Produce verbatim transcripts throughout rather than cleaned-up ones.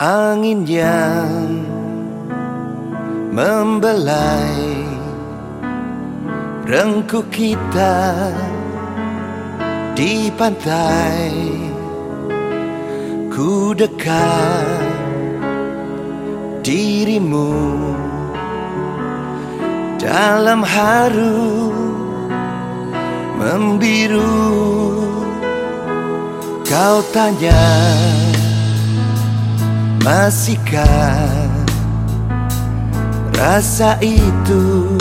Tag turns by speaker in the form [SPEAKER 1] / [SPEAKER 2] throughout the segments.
[SPEAKER 1] Angin yang membelai rengkuh kita di pantai, ku dekat dirimu dalam haru membiru. Kau tanya, masihkah rasa itu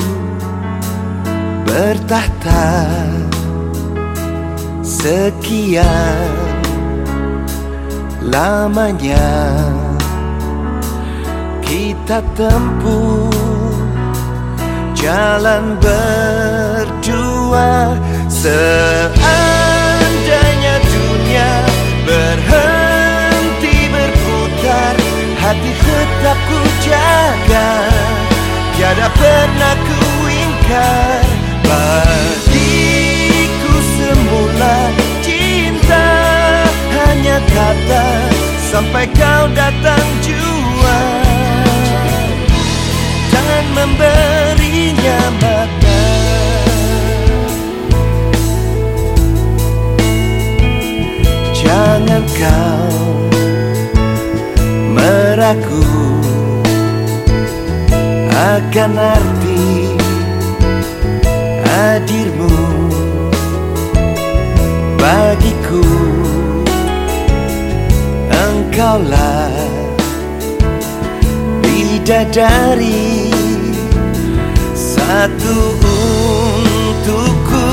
[SPEAKER 1] bertahta? Sekian lamanya kita tempuh jalan berdua. Seandainya dunia berhenti berputar, hati tetap ku jaga, tiada pernah ku ingkar. Bagiku semula cinta hanya kata, sampai kau datang jua dan memberinya makna. Jangan kau meragu akan arti hadirmu bagiku. Engkaulah bidadari satu untukku.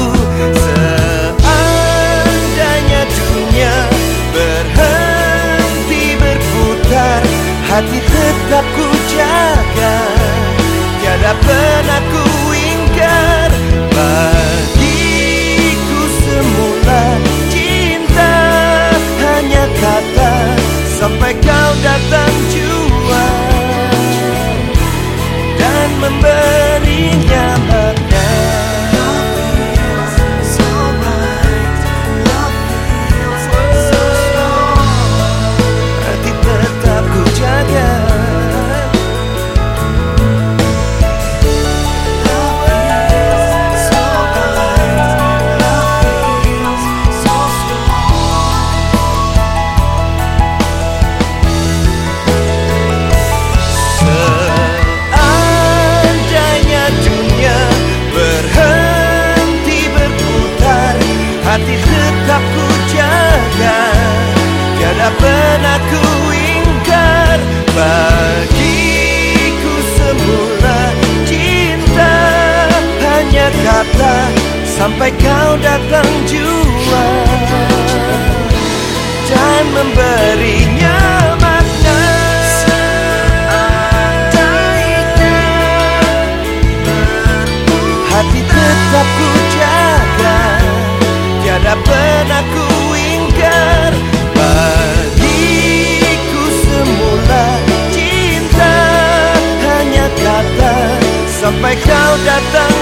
[SPEAKER 1] Seandainya dunia berhenti berputar, hati tetap ku jaga, tiada pernah ku ingkar. Bagiku semula cinta hanya kata, sampai kau datang jua dan memberinya makna. Hati tetap ku jaga. Hati tetap ku jaga, tiada pernah ku ingkar. Bagiku semula cinta hanya kata, sampai kau datang jua dan memberinya makna. Hati tetap ku jaga, tiada pernah ku ingkar. Bagiku semula cinta hanya kata, sampai kau datang